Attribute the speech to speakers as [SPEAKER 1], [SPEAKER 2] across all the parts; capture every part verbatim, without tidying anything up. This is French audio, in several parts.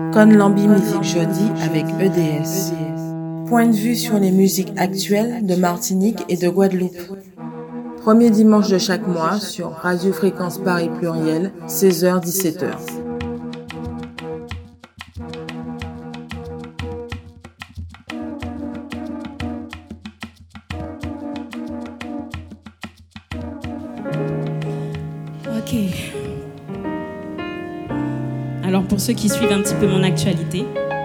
[SPEAKER 1] Conlambi Music Jeudi avec E D S. Point de vue sur les musiques actuelles de Martinique et de Guadeloupe. Premier dimanche de chaque mois sur Radio Fréquence Paris Pluriel, seize heures dix-sept heures.
[SPEAKER 2] Ok. Alors pour ceux qui suivent un petit peu mon actualité,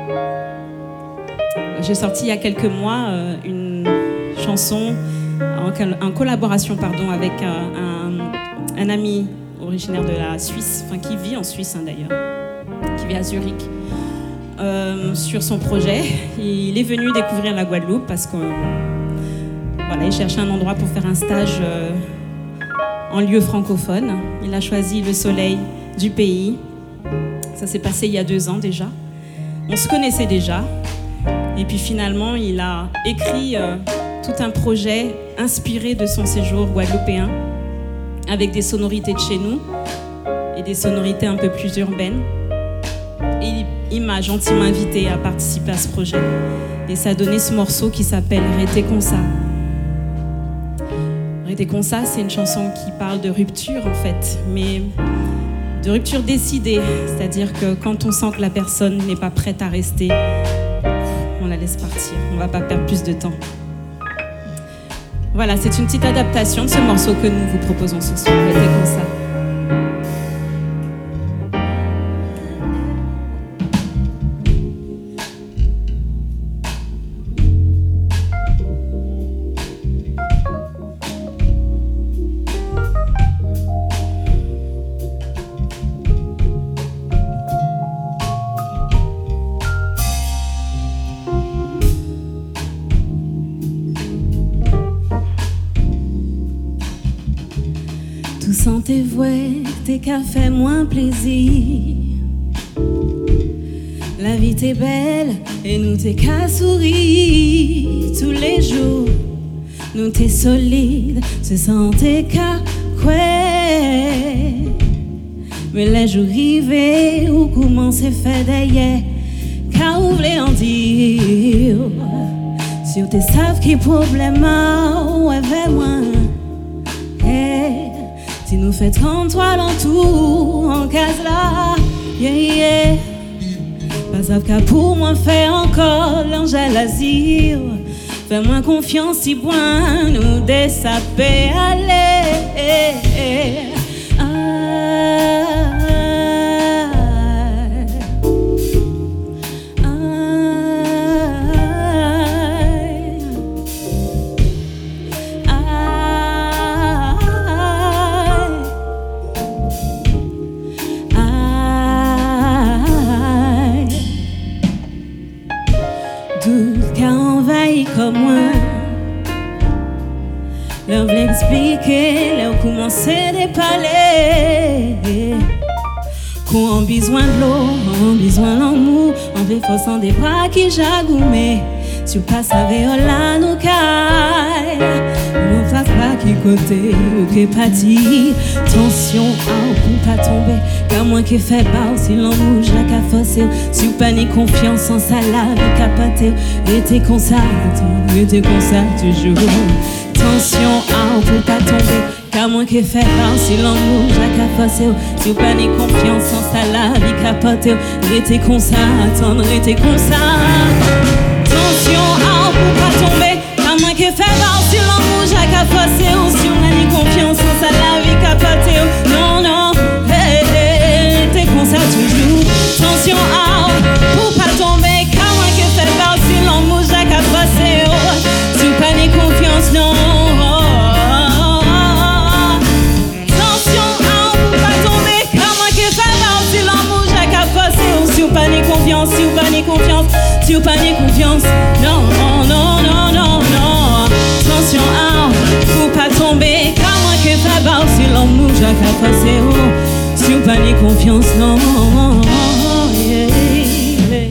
[SPEAKER 2] j'ai sorti il y a quelques mois euh, une chanson en, en collaboration pardon, avec un, un, un ami originaire de la Suisse, enfin qui vit en Suisse hein, d'ailleurs, qui vit à Zurich, euh, sur son projet. Il est venu découvrir la Guadeloupe parce qu'il voilà, cherchait un endroit pour faire un stage euh, en lieu francophone. Il a choisi le soleil du pays. Ça s'est passé il y a deux ans déjà. On se connaissait déjà. Et puis finalement, il a écrit euh, tout un projet inspiré de son séjour guadeloupéen, avec des sonorités de chez nous et des sonorités un peu plus urbaines. Et il, il m'a gentiment invité à participer à ce projet. Et ça a donné ce morceau qui s'appelle « Rété comme ça ». Rété comme ça, c'est une chanson qui parle de rupture en fait, mais de rupture décidée, c'est-à-dire que quand on sent que la personne n'est pas prête à rester, on la laisse partir, on ne va pas perdre plus de temps. Voilà, c'est une petite adaptation de ce morceau que nous vous proposons ce soir, Rété comme ça.
[SPEAKER 3] Sans tes vouets, tes cafés moins plaisir. La vie t'est belle et nous t'es qu'à sourire tous les jours. Nous t'es solide, se sentait qu'à quoi. Mais les jours arrivés où commence fait d'ailleurs, qu'à ouvrir en dire. Si tu savent qui problème ou avec moi. Si nous fait trente-trois dans tout, en case là, yeah, yeah. Pas sauf qu'à pour moi fait encore l'angèle azir. Fais-moi confiance si point nous dessaper aller. Ah, comme moi, leur voulait expliquer, leur commencer à parler. Qu'on a besoin de l'eau, on a besoin d'amour, on veut force en des bras qui jagoumé. Si vous passez avec là, nous caille, on ne fasse pas qui côté ou qui parti. Tension, ah, pour pas tomber, car moi qui fait bas, si l'amour, j'ai qu'à forcer. Si vous panique confiance en ça, la vie capoter. Restez comme ça, restez comme ça toujours. Tension, ah, pour pas tomber, car moi qui fait bas, si l'amour, j'ai qu'à forcer. Si vous panique confiance en ça, la vie capoter. Restez comme ça, attendre, restez comme ça. Attention, ah, pour pas tomber, à moins que faire voir si l'amour j'ai qu'à forcer ou si on a ni confiance en ça, la vie capoter. Non, non, hey, hey, t'es comme ça toujours. Attention, ah, pour pas tomber, à moins que faire voir si l'amour j'ai qu'à forcer ou si on a ni confiance, non. Attention, ah, pour pas tomber, à moins que faire voir si l'amour j'ai qu'à forcer ou si on a ni confiance, si on a ni confiance. Si vous pas ni confiance, non, non, non, non, non. Attention, ah, faut pas tomber, car moi que ça va, si l'amour j'ai qu'à passer, oh. Si vous pas ni confiance, non, yeah, yeah.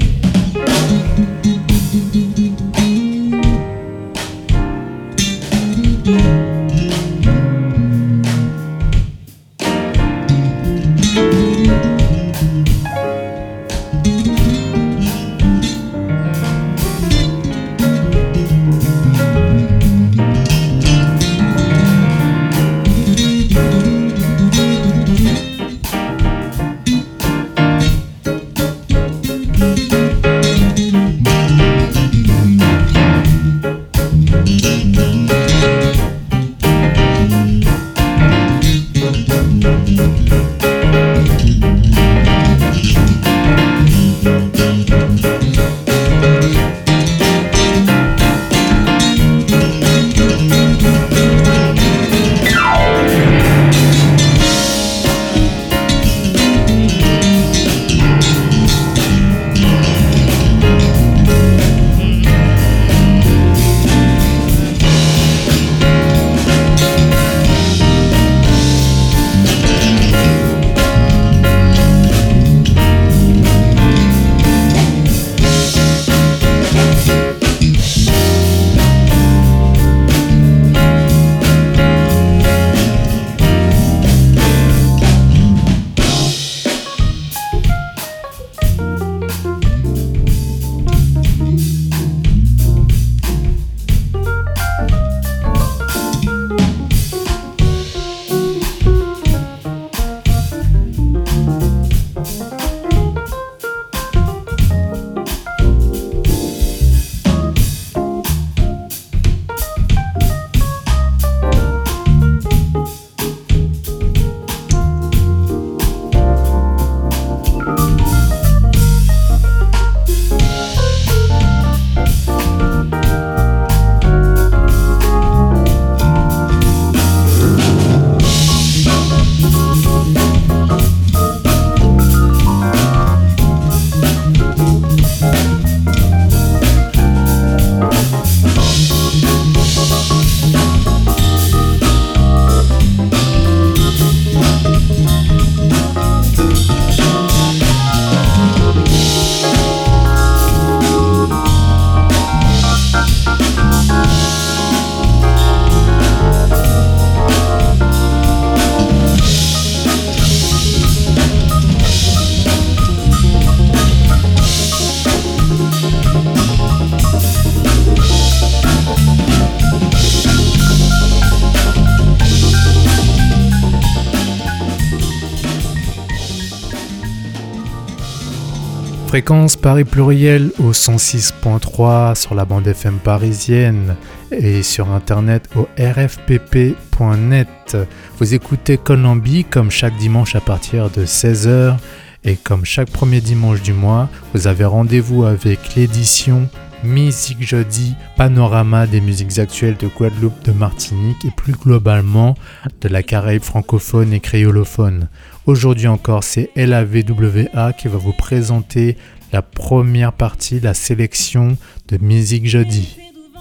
[SPEAKER 4] Fréquence Paris Pluriel au cent six point trois sur la bande F M parisienne et sur internet au r f p p point net. Vous écoutez Colombie comme chaque dimanche à partir de seize heures et comme chaque premier dimanche du mois, vous avez rendez-vous avec l'édition Musique Jeudi, panorama des musiques actuelles de Guadeloupe, de Martinique et plus globalement de la Caraïbe francophone et créolophone. Aujourd'hui encore, c'est L A V W A qui va vous présenter la première partie, la sélection de Musique Jeudi.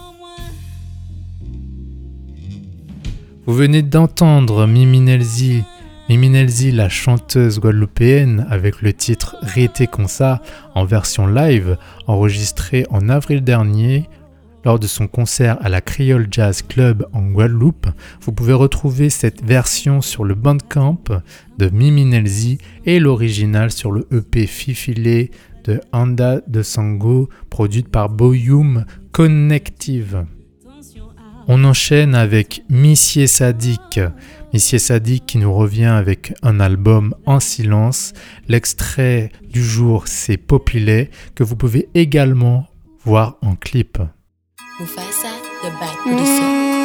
[SPEAKER 4] Vous venez d'entendre Mimi Nelzi, Mimi Nelzi, la chanteuse guadeloupéenne, avec le titre Rété Consa en version live, enregistré en avril dernier lors de son concert à la Creole Jazz Club en Guadeloupe. Vous pouvez retrouver cette version sur le Bandcamp de Mimi Nelzi et l'original sur le E P Fifilé de Anda de Sango, produite par Boyoum Connective. On enchaîne avec Missier Sadique. Missier Sadique qui nous revient avec un album en silence. L'extrait du jour, c'est Populaire, que vous pouvez également voir en clip.
[SPEAKER 5] Mufasa, the bad producer.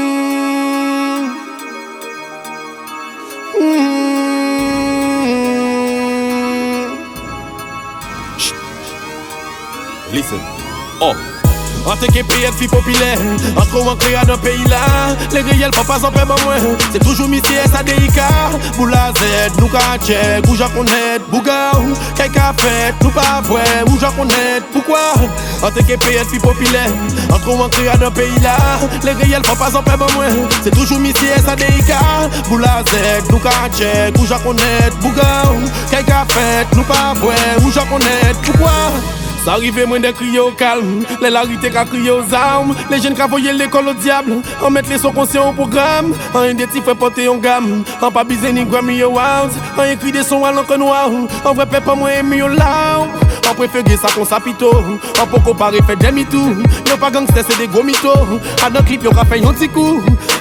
[SPEAKER 6] Listen. Oh. En tant que P F populaire, en trop en créa dans pays là, les réels faut pas s'en faire moins. C'est toujours Missier S A D I K, Boula Z, nous ka check, ou j'en connais, Bouga, quelqu'un fait, nous pas vrai, ou j'en connais, pourquoi? En tant que P F populaire, en trop en créa dans pays là, les réels faut pas s'en faire moins. C'est toujours Missier S A D I K, Boula Z, nous ka check, ou j'en connais, Bouga, quelqu'un fait, nous pas vrai, ou j'en connais, pourquoi? Ça arrive moins de crier au calme, les larités qu'a crié aux armes, les jeunes qu'a voyé l'école au diable, en mettre les sons conscients au programme, en un des fait porter en gamme, en pas biser ni Grammy Awards, en écrit des sons à l'encre noire, en vrai pep pas moins aimé au larmes, en préféré ça qu'on s'apito, en pour comparer fait des mitou, y'a pas gangster c'est des gros mythos, à dans clip y'a fait un petit coup,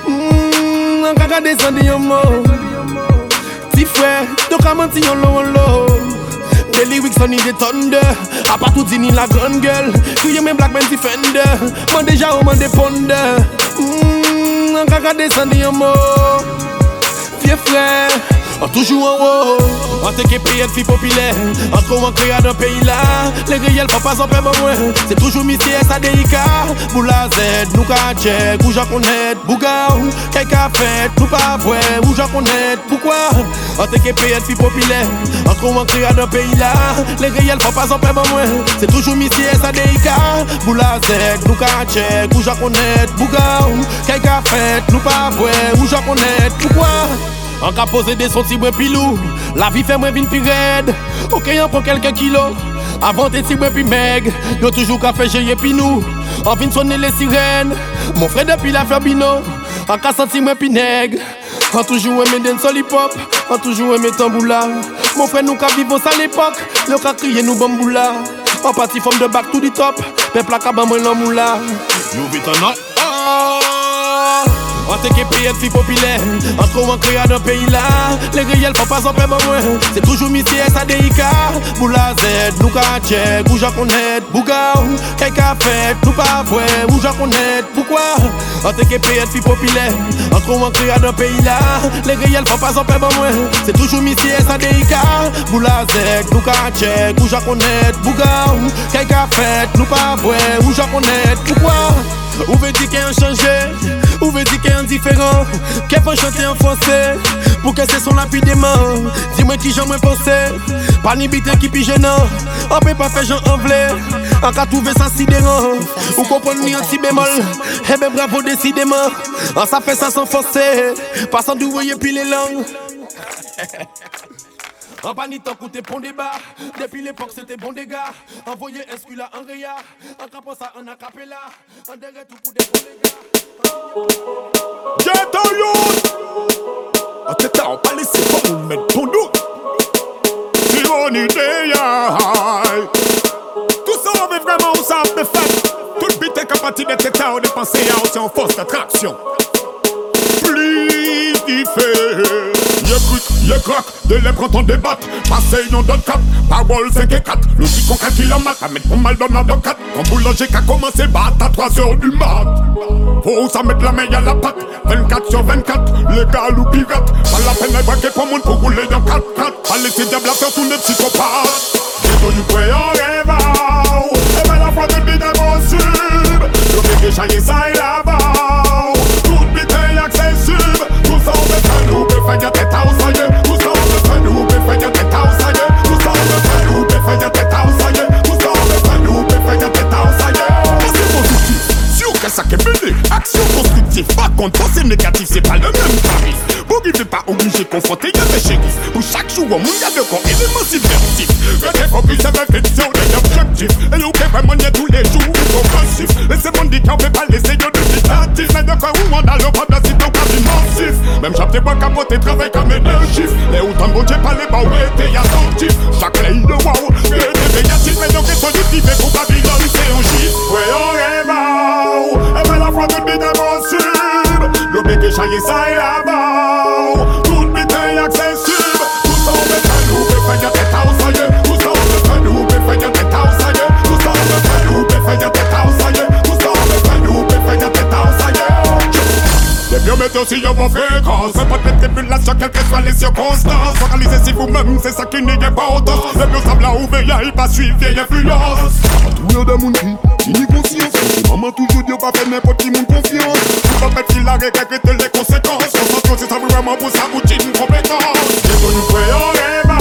[SPEAKER 6] en caca descendre y'a mot, petit frère, donc à mentir en l'eau en l'eau. Des lyrics on ni des thunder, à part tout dit ni la grande gueule. Crier mes black men defender, moi déjà au man des ponder. Mmm, on caca descendre en mot. Vieux frère, on toujours en haut. En tant que P F populaire, en trop en créa dans pays là, les réels faut pas s'en faire moins. C'est toujours Missier S A D I K, Boula Z, nous ka check, ou j'en connais, Bouga, quelqu'un fait, nous pas vrai, ou j'en connais, pourquoi? En tant que P F populaire, en trop en créa dans pays là, les réels faut pas s'en faire moins. C'est toujours Missier S A D I K, Boula Z, nous ka check, ou j'en connais, Bouga, quelqu'un fait, nous pas vrai, ou j'en connais, pourquoi? En cas posé des sons si bon pilou, la vie fait moins vin pi raide. Ok, on prend quelques kilos, avant t'es si bon pi meg. Yo toujours qu'à faire gérer pi nous, en vin sonner les sirènes. Mon frère depuis la Fabino, en cas senti moins pi nègre. En toujours aimé den sol hip hop, en toujours aimé tamboula. Mon frère nous qu'à vivre à l'époque, yo qu'à crier nous bamboula. En partie forme de back to the top, peuple à cabane moi l'amoula. Nous vite en not. En tant que P F populaire, en trop en créa dans pays là, les réels faut pas s'en faire moins. C'est toujours Missier S A D I K, Boula Z, nous ka check, ou j'en connais, Bouga, quelqu'un fait, nous pas vrai, ou j'en connais, pourquoi? En tant que P F populaire, en trop en créa dans pays là, les réels faut pas s'en faire moins. C'est toujours Missier S A D I K, Boula Z, nous ka check, ou j'en connais, Bouga, quelqu'un fait, nous pas vrai, ou j'en connais, pourquoi? Ou veut dire qu'il y a un changé, ou veut dire qu'il y a un différent, qu'elle peut chanter en français, pour que ce son lapidement. Dis-moi qui j'en me pensé, pas ni bité qui pi gênant, on peut pas faire j'en envelé, en cas trouver ça sidérant, ou comprendre ni un si bémol, eh ben bravo décidément, en ça fait ça sans forcer, passant d'où voyez puis les langues. En banit en côté bon débat, depuis l'époque c'était bon dégâts. Envoyez Escula en réa, en capant ça en acapella, en derrière tout pour des bons dégâts.
[SPEAKER 7] Get on youth! A tête on pas laisser pas nous mettre ton doute. Si on y est, tout ça on veut vraiment on s'en fait faire. Tout bite est capable de tête on dépenser à aussi en force d'attraction. Plus il fait, y'a plus Le croc de lèvres quand on débatte. Passez non donne cap. Parole cinq et quatre. Logique on calcule en maths. À mettre pour mal dans la quatre. Quand boulanger qu'a commencé battre à trois heures du mat. Faut ça mettre la main à la patte. vingt-quatre sur vingt-quatre. Le gars ou pirate. Pas la peine de braquer pour monde pour rouler dans quatre quatre. Pas laisser diable à faire tourner psychopathe. J'ai connu près en rêve. Et ben la fois de bide impossible. Je vais déchailler ça et là-bas. Toute bitaille accessible. Tout ça on fait un loup. Et fait de tête à osailler. Tout ça on fait un loup. Et fait de tête à osailler. Tout ça on fait un loup. Et fait de tête à osailler. Tout ça on fait un loup. Et fait de tête à osailler. C'est positif. Sûr que ça qu'est bébé. Action constructive. Par contre, quand c'est négatif, c'est pas le même tarif. Boogie n'est pas obligé de confronter, y'a des shérifs. Pour chaque jour, au monde, y'a de corps éléments subversifs. Restez focus sur la fiction des objectifs. Et nous qui vraiment y'a tous les jours, progressif. Laissez-moi dire qu'on peut pas laisser de dubitatif. Mais de quoi où on a le problème d'un site quasi massif. Même j'apte pas capoter, travail comme énergie. Les autant de bon Dieu, pas les bas, ouais, t'es attentif. Chaque ligne de wow, et t'es négatif. Mais donc, ils sont justifiés pour Babylone, c'est un chiffre. Ouais, on rêve, et ben la foi de bide impossible. L'obé qui chaille ça et là-bas. Toute bitaille accessible. Tout ça on fait un loup et fait de tête à osailler. Tout ça on fait un loup et fait de tête à osailler. Tout ça on fait un loup et fait de tête à osailler. Tout ça on fait un loup et fait de tête à osailler. Les biométaux si y'a vos fréquences. C'est pas de tribulation quelles que soient les circonstances. Focalisez si vous-même, c'est ça qui n'y est pas autant. Les bios savent là où veiller, il va suivre vieille influence. Tout le monde qui n'y conscience. Maman toujours dit pas faire n'importe qui mon confiance. Tout va mettre qu'il a regretté les conséquences. Concentration c'est ça vraiment pour sa routine compétence. J'ai connu près en rêve.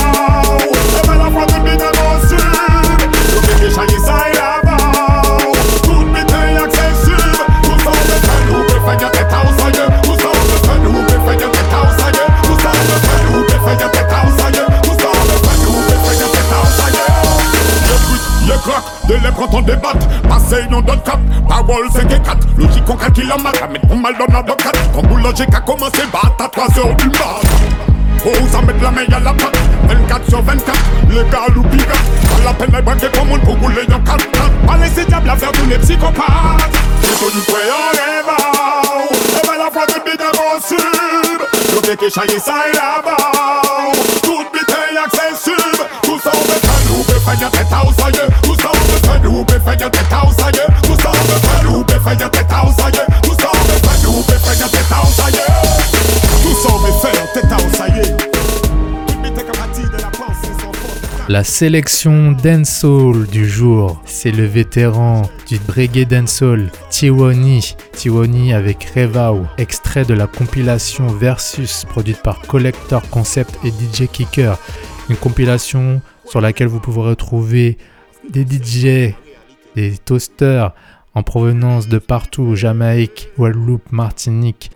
[SPEAKER 7] Et ben la foi de bide impossible. Je vais déchailler ça et là-bas. Toute bitaille accessible. Tout ça on fait un loup et fait de tête à osailler. Tout ça on fait un loup et fait de tête à osailler. Tout ça on fait un loup et fait de tête à osailler. Tout ça on fait un loup et fait de tête à osailler. Le but, le croc de lèvres quand on débatte. Passez non donne cap. Parole cinq et quatre. Logique on calcule en maths. À mettre pour mal dans la quatre. Quand boulanger qu'a commencé battre à trois heures du mat. Faut ça mettre la main à la patte. vingt-quatre sur vingt-quatre. Le gars ou pirate. Pas la peine de braquer pour monde pour rouler dans quatre quatre. Pas laisser diable à faire tourner psychopathe. J'ai connu près en rêve. Et ben la fois de bide impossible. L'obé qui chaille ça et là-bas. Toute bitaille accessible. Tout ça on fait un loup et fait de tête à osailler. Tout ça on fait un loup et fait de tête à osailler. Tout ça on fait un loup et fait de tête à osailler. Tout ça on fait un loup et fait de tête à osailler. Tout ça on fait faire tête à osailler.
[SPEAKER 4] La sélection dancehall du jour, c'est le vétéran du reggae dancehall Tiwoni, Tiwoni avec Revao, extrait de la compilation Versus produite par Collector Concept et D J Kicker, une compilation sur laquelle vous pouvez retrouver des D J, des toasters en provenance de partout, Jamaïque, Guadeloupe, Martinique.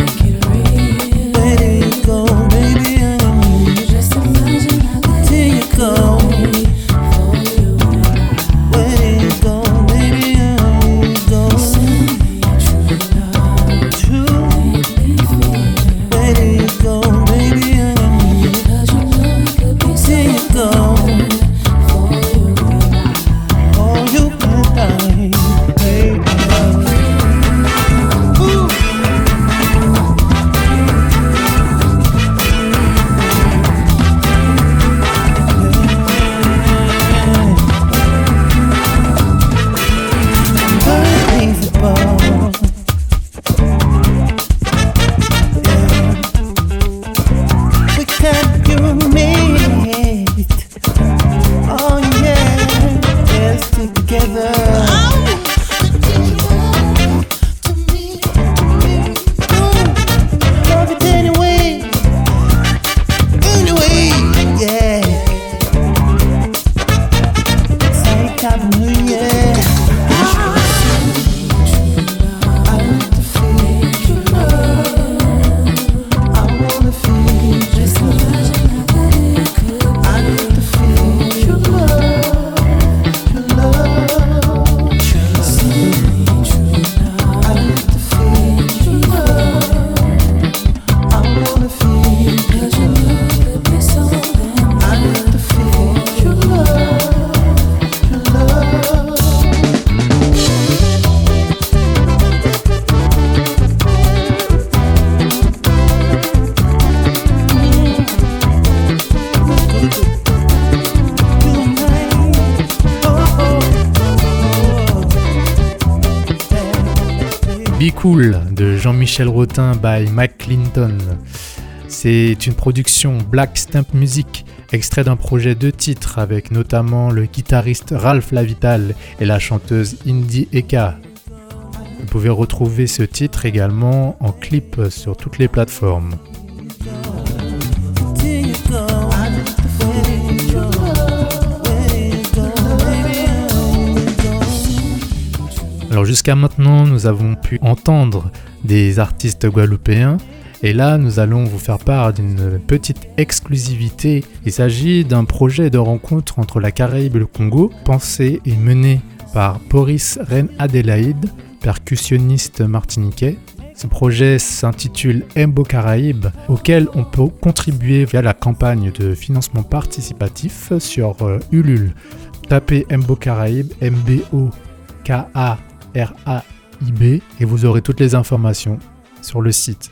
[SPEAKER 8] Till you
[SPEAKER 4] Cool de Jean-Michel Rotin by Mike Clinton. C'est une production Black Stamp Music, extrait d'un projet de titres avec notamment le guitariste Ralph Lavital et la chanteuse Indie Eka. Vous pouvez retrouver ce titre également en clip sur toutes les plateformes. Alors jusqu'à maintenant, nous avons pu entendre des artistes guadeloupéens et là, nous allons vous faire part d'une petite exclusivité. Il s'agit d'un projet de rencontre entre la Caraïbe et le Congo, pensé et mené par Boris Reine Adélaïde, percussionniste martiniquais. Ce projet s'intitule Mbo Caraïbe, auquel on peut contribuer via la campagne de financement participatif sur Ulule. Tapez Mbo Caraïbe, M B O K A R A I B, et vous aurez toutes les informations sur le site.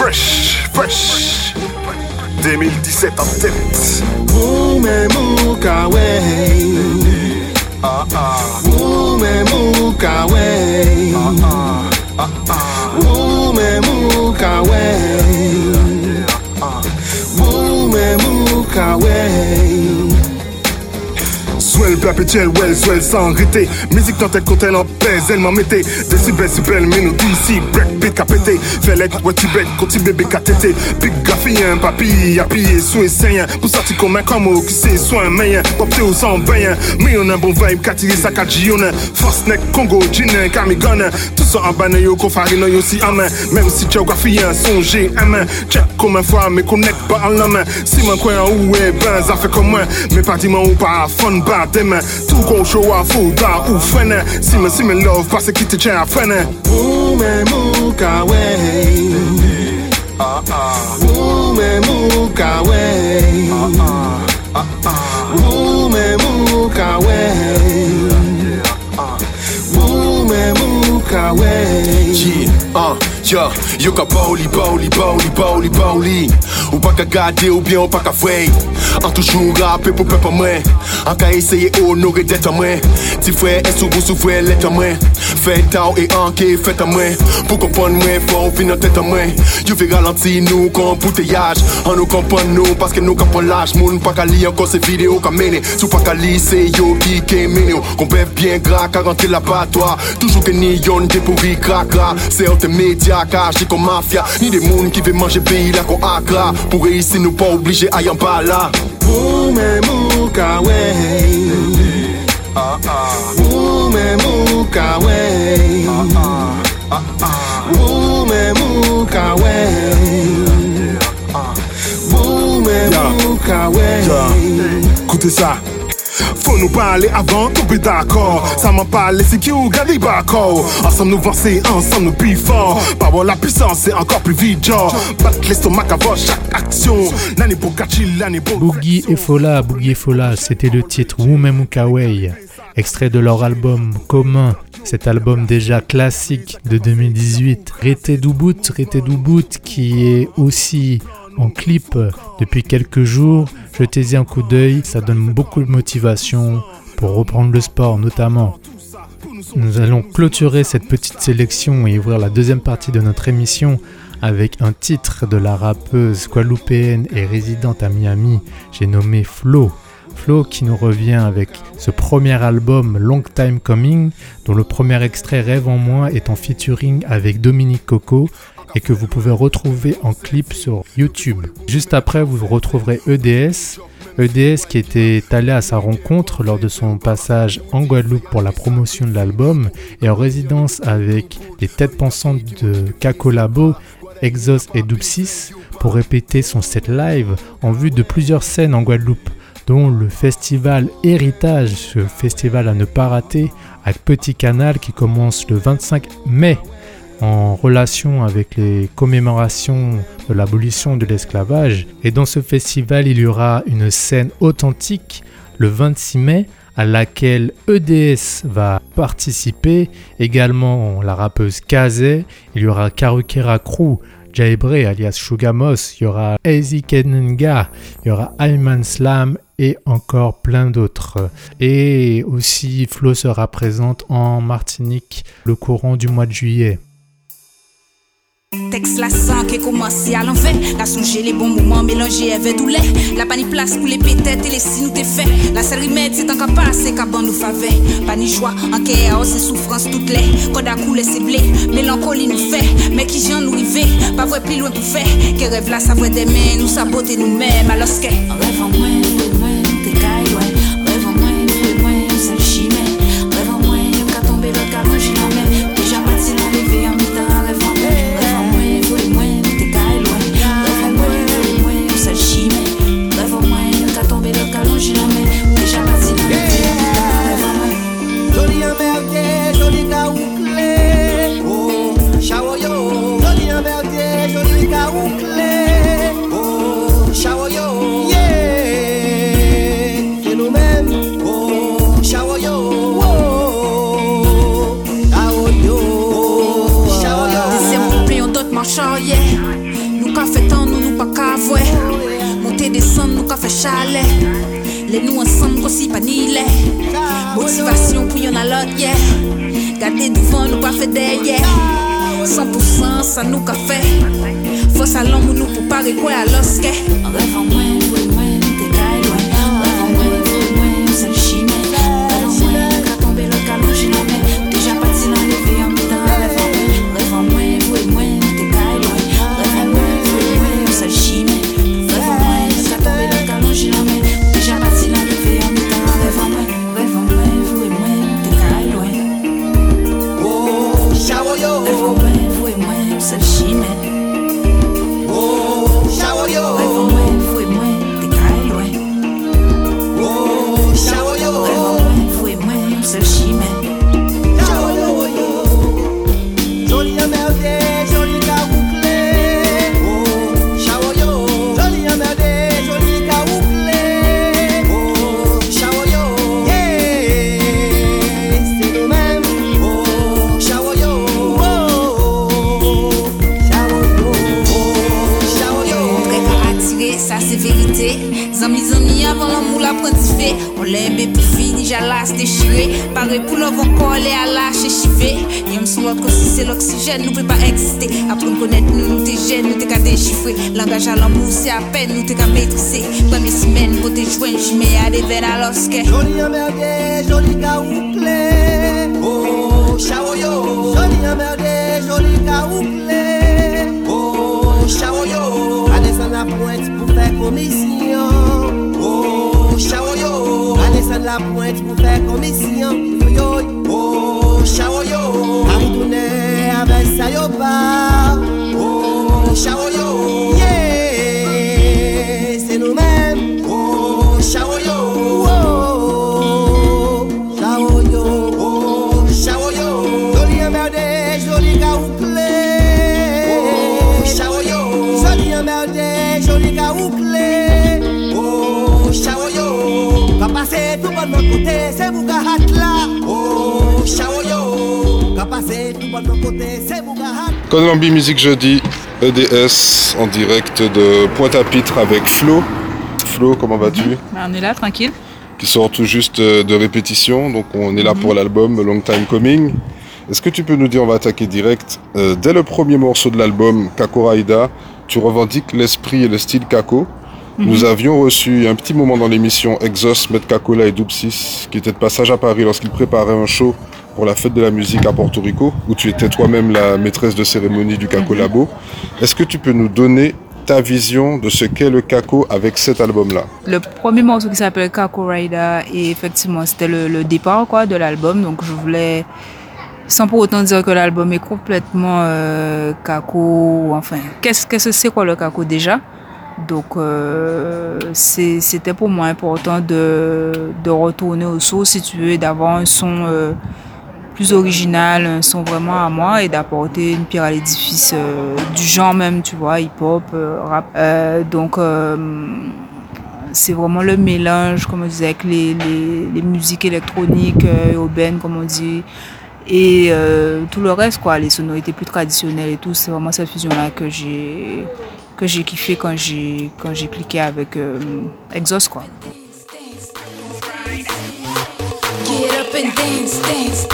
[SPEAKER 7] Fresh, fresh. deux mille dix-sept en tête. Moume moukawe. Ah ah. Moume moukawe. Ah ah. Moume moukawe. Moume moukawe. Swell, perpétuel, well, swell, sans arrêter. Musique dans tête, quand elle en pèse, elle m'en mettait. Décibel, super, mélodie ici, break, beat, capété. Fais-le, ouais, tu bec, quand tu bébé, catété. Big gaffien, papi, à piller, soin, sain. Pour ça, tu comme un comme qui c'est soin, main. Popté ou sans bain. Mais on a un bon vibe, qu'attirer sa cagione. Force, neck, Congo, Gin, Kamigone. Tout ça en banne, yo, qu'on farine, yo, si en main. Même si tu as gaffien, songé, un main. Check comme un fois, mais connecte pas en la main. Si mon coin où est, ben, ça fait comme moi. Mais pas dis-moi ou pas, fun, bas. Demain, tout qu'on show à food da ou fene. Si me si me love parce qu'il te tient à fene. Moume moukawe. Ah ah. Moume moukawe. Ah ah. Moume moukawe. Moume moukawe. Yeah, ah. Yo, yo ka bauli, bauli, bauli, bauli, bauli. Ou pas qu'à garder ou bien ou pas qu'à faire. En toujours rappé pour peuple moi. En qu'à essayer honorer d'être moi. Si frère est sous vous souffrez l'être moi. Fait tao et en qui fait à moi. Pour comprendre moi, faut venir tête à moi. Je vais ralentir nous comme bouteillage. En nous comprendre nous parce que nous comprenons l'âge. Moun pas qu'à lire encore ces vidéos qu'à mener. Sous pas qu'à lire c'est yo qui qui mène. Qu'on bête bien gras qu'à rentrer là-bas toi. Toujours que ni yon des pourris craquera. C'est un média. J'ai comme mafia, ni des mouns qui veulent manger pays là qu'on accra. Pour réussir, nous pas obligés à y en pas là. Moume moukawe. Ah ah. Moume moukawe. Ah ah. Moume moukawe. Moume moukawe. Écoutez ça. Faut nous parler avant, tomber d'accord. Ça m'en parle, c'est qui ou garder d'accord. Ensemble nous avancer, ensemble nous plus fort. Pas voir la puissance, c'est encore plus vite, genre. Battre l'estomac avant chaque action. Nani pour catcher, nani pour.
[SPEAKER 4] Boogie et Fola, Boogie et Fola, c'était le titre Moume moukawe, extrait de leur album commun. Cet album déjà classique de deux mille dix-huit. Rété Doubout, Rété Doubout, qui est aussi en clip depuis quelques jours. Jetez-y un coup d'œil, ça donne beaucoup de motivation pour reprendre le sport notamment. Nous allons clôturer cette petite sélection et ouvrir la deuxième partie de notre émission avec un titre de la rappeuse guadeloupéenne et résidente à Miami, j'ai nommé Flo. Flo qui nous revient avec ce premier album Long Time Coming, dont le premier extrait Rêve en moi est en featuring avec Dominique Coco et que vous pouvez retrouver en clip sur YouTube. Juste après, vous retrouverez E D S. E D S qui était allé à sa rencontre lors de son passage en Guadeloupe pour la promotion de l'album et en résidence avec les têtes pensantes de Kakolabo, Exos et Doupsis pour répéter son set live en vue de plusieurs scènes en Guadeloupe, dont le festival Héritage, ce festival à ne pas rater, avec Petit Canal qui commence le vingt-cinq mai. En relation avec les commémorations de l'abolition de l'esclavage. Et dans ce festival, il y aura une scène authentique le vingt-six mai à laquelle E D S va participer. Également la rappeuse Kazé, il y aura Karukera Crew, Jaibre alias Shugamos, il y aura Easy Kenenga, il y aura Ayman Slam et encore plein d'autres. Et aussi Flo sera présente en Martinique le courant du mois de juillet.
[SPEAKER 3] Texte la sang qui commence à l'envers. La songer les bons moments mélangés avec tout lait. La pas ni place pour les pétettes et les signes nous t'es fait. La seule remède c'est en qu'à passer qu'à bon nous faveur. Pas ni joie en chaos et souffrance toutes les. Quand à couler c'est blé. Mélancolie nous fait. Mais qui j'en nous rivé. Pas vrai plus loin pour faire. Que rêve là ça voit des mains. Nous saboter nous-mêmes alors que rêve en moins, moins, t'es caille, ouais. Rêve en moins, moins, ça le chimé. Rêve en moins, nous qu'à tomber le calme, j'y l'en mets. Déjà parti l'arrivée en mi-temps, rêve en moins.
[SPEAKER 8] ka fait temps, nous nous pas ka voir. Monter descendre, nous ka fait chalet. Les nous ensemble, qu'on s'y pas ni les. Motivation pour y'en a l'autre, yeah. Garder devant, nous pas fait derrière. cent pour cent, ça nous ka fait. Force à l'homme, nous pour pas quoi à l'osque. En rêve en moins, oui, moi, t'es caille, ouais. En rêve en moins, oui, moi, c'est le chimé. En rêve en moins, qu'a tombé le calon, j'y l'en mets. Déjà parti dans les veilles en mi-temps. Rêve en moins, rêve en moins, oui, moi, t'es caille, ouais. Rêve en moins, oui, moi, c'est le chimé. Rêve en moins, qu'a tombé le calon, j'y l'en mets. Déjà parti dans les veilles en mi-temps. Rêve en moins, rêve en moins, oui, moi, t'es caille, ouais. Oh, shower yo. Rêve en moins, oui, moi, c'est le chimé. Oh, shower yo. Rêve en moins, oui, moi, t'es caille, ouais. Oh, shower yo. Rêve en moins, oui, moi, c'est le chimé. Shower yo, yo. Jolie emmerdé, jolie carouclé. Oh, shower yo. Jolie emmerdé, jolie carouclé. Oh, shower yo. Yeah, c'est nous-mêmes. Oh, shower yo. Oh, shower yo. Oh, shower yo. Prêt à attirer, ça c'est vérité. Zami zami avant l'amour la printifé. On l'aime et puis fini, j'alasse déchiré. Pareil pour l'homme encore les à lâcher chivé. Y'aime sur l'autre si c'est l'oxygène, nous peut pas exister. Apprendre à connaître nous, nous t'es jeunes, nous t'es qu'à déchiffrer. Langage à l'amour c'est à peine, nous t'es qu'à maîtriser. Première semaine, pour t'es joindre, j'y mets à des veines à l'osque. Jolie emmerdé, jolie carouclé. Oh, shower yo. Jolie emmerdé, jolie carouclé. Oh, shower yo. Allez sans la pointe pour faire commission. Oh, shower yo. Allez sans la pointe pour faire commission. Yo yo. Oh, shower yo. Aritourner avec ça yo pas. Oh, shower yo. Yeah, c'est nous-mêmes. Oh, shower yo. Oh, shower yo. Oh, shower yo. Jolie emmerdé, jolie carouclé. Oh, shower yo. Jolie emmerdé, jolie carouclé. Oh, shower yo. Ka passer tout bon notre côté, c'est Bougahat là. Oh, shower yo. Ka passer tout bon notre côté, c'est Bougahat.
[SPEAKER 9] Colombie Musique Jeudi, E D S en direct de Pointe-à-Pitre avec Flo. Flo, comment vas-tu?
[SPEAKER 10] On est là, tranquille.
[SPEAKER 9] Qui sort tout juste de répétition, donc on est là pour l'album Long Time Coming. Est-ce que tu peux nous dire, on va attaquer direct, euh, dès le premier morceau de l'album, Kako Raïda, tu revendiques l'esprit et le style Kako. Mm-hmm. Nous avions reçu un petit moment dans l'émission Exos, Met Kakola et Doupsis, qui était de passage à Paris lorsqu'ils préparaient un show pour la fête de la musique à Porto Rico, où tu étais toi-même la maîtresse de cérémonie du Kako Labo. Est-ce que tu peux nous donner ta vision de ce qu'est le Kako avec cet album-là?
[SPEAKER 10] Le premier morceau qui s'appelle Kako Raïda, et effectivement c'était le, le départ quoi, de l'album, donc je voulais, sans pour autant dire que l'album est complètement euh, Kako, enfin, qu'est-ce que c'est quoi le Kako déjà? Donc euh, c'est, c'était pour moi important de, de retourner aux sources, si tu veux, et d'avoir un son euh, plus original, un son vraiment à moi, et d'apporter une pierre à l'édifice euh, du genre même, tu vois, hip-hop, euh, rap. Euh, donc euh, c'est vraiment le mélange, comme on disait, avec les, les, les musiques électroniques, euh, urbaines, comme on dit, et euh, tout le reste, quoi, les sonorités plus traditionnelles et tout. C'est vraiment cette fusion-là que j'ai que j'ai kiffé quand j'ai quand j'ai cliqué avec euh, Exos, quoi.
[SPEAKER 8] Get up and dance, dance.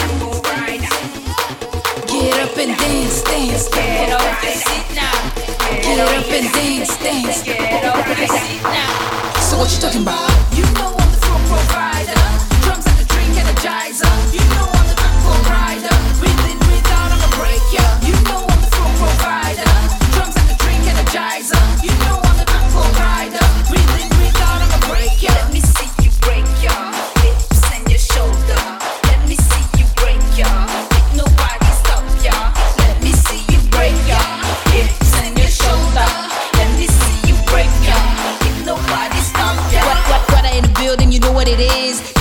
[SPEAKER 8] Get up and dance, dance. Get up and sit now. Get up and dance, dance. Get up and sit now. So what you talking about? You know I'm the floor provider. Drums and the drink energizer. You know I'm the backbone rider. Breathe in, breathe out, I'ma break ya. You know I'm the floor provider. Drums and the drink energizer. You know I'm the backbone rider. Breathe in, breathe out, I'ma break ya. Let me see you break ya. Hips and your shoulder. Let me see you break ya. Ain't nobody stop ya. Let me see you break ya. Hips and your shoulder. Let me see you break ya. Ain't nobody stop ya. What, what, what in the building, you know what it is.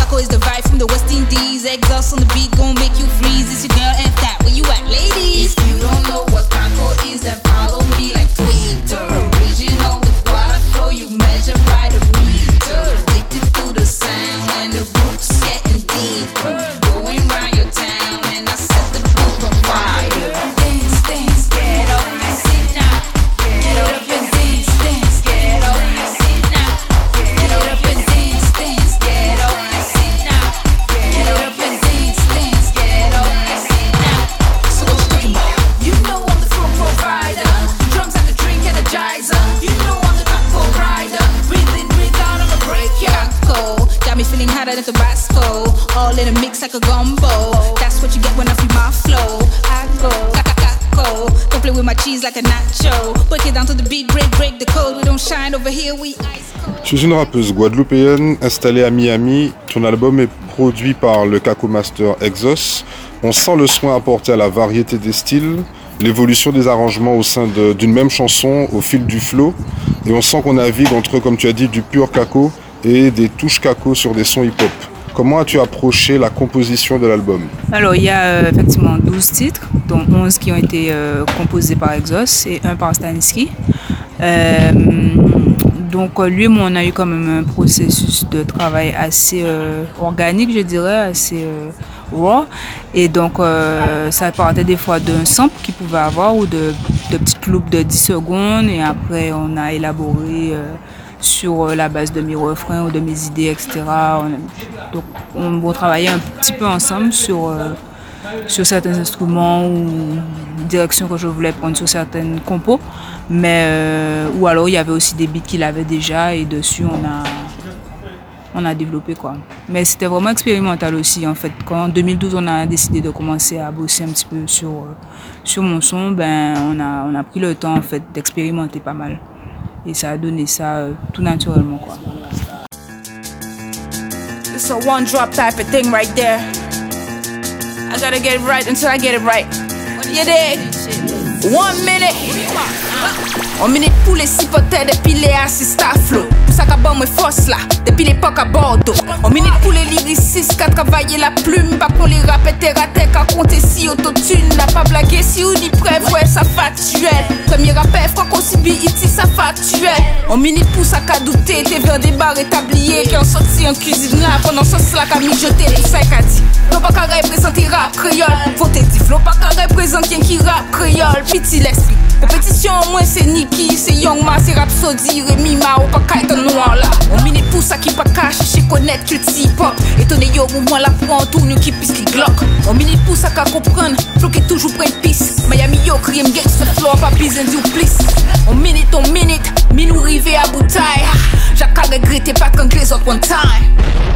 [SPEAKER 8] what you get when I feel my flow. I go, go, don't play with my cheese like a nacho. Break it down to the beat, break, break the code. We don't shine over here, we ice cold.
[SPEAKER 9] Tu es une rappeuse guadeloupéenne installée à Miami. Ton album est produit par le Kako Master Exos. On sent le soin apporté à la variété des styles, l'évolution des arrangements au sein de, d'une même chanson au fil du flow. Et on sent qu'on navigue entre, comme tu as dit, du pur Kako et des touches Kako sur des sons hip-hop. Comment as-tu approché la composition de l'album?
[SPEAKER 10] Alors, il y a euh, effectivement douze titres, dont onze qui ont été euh, composés par Exos et un par Staniski. Euh, donc, lui et moi, on a eu quand même un processus de travail assez euh, organique, je dirais, assez euh, raw. Et donc, euh, ça partait des fois d'un sample qu'il pouvait avoir ou de, de petites loupes de dix secondes. Et après, on a élaboré euh, sur la base de mes refrains ou de mes idées, et cetera. On, donc, on, on travaillait un petit peu ensemble sur, euh, sur certains instruments ou directions que je voulais prendre sur certaines compos. Mais, euh, ou alors, il y avait aussi des beats qu'il avait déjà et dessus, on a, on a développé, quoi. Mais c'était vraiment expérimental aussi, en fait. Quand en deux mille douze, on a décidé de commencer à bosser un petit peu sur, euh, sur mon son, ben, on a, on a pris le temps, en fait, d'expérimenter pas mal. Et ça a donné ça euh, tout naturellement, quoi.
[SPEAKER 8] It's a one drop type of thing right there. I gotta get it right until I get it right. You dig? One minute. One minute pour les cipotés depuis les assistes à flot. Pour ça qu'a bon moi force là, depuis l'époque à Bordeaux. One minute pour les lyricistes qui a travaillé la plume. Pas pour les répéter ratés qu'à compter si autotune. N'a pas blagué si ou ni preuve, ouais ça factuel. Premier rappel, franco aussi iti ça factuel. One minute pour ça qu'a douté, t'es vers des bars établiers. Qui ont sorti en cuisine là, pendant ce là qu'a mijoté, tout ça qu'a dit. Flow pas qu'à représenter rap créole. Faut te dire, flow pas qu'à représenter qui rap créole. Petit l'esprit. Compétition, moi c'est Niki, c'est Young Ma, c'est Rhapsody, Rémi Ma, ou pas qu'à être noir là. On mine pour ça qui pas caché, chez connaître que le hip-hop. Étonné yo, mouvement la prend tout, nous qui pisse qui glock. On mine pour ça qu'à comprendre, flow qui toujours prend piste. Miami yo, crime gangsta flow, pas besoin du plus. On minute, on minute, minou rivé à bouteille. Jacques a regretté pas quand les autres one time.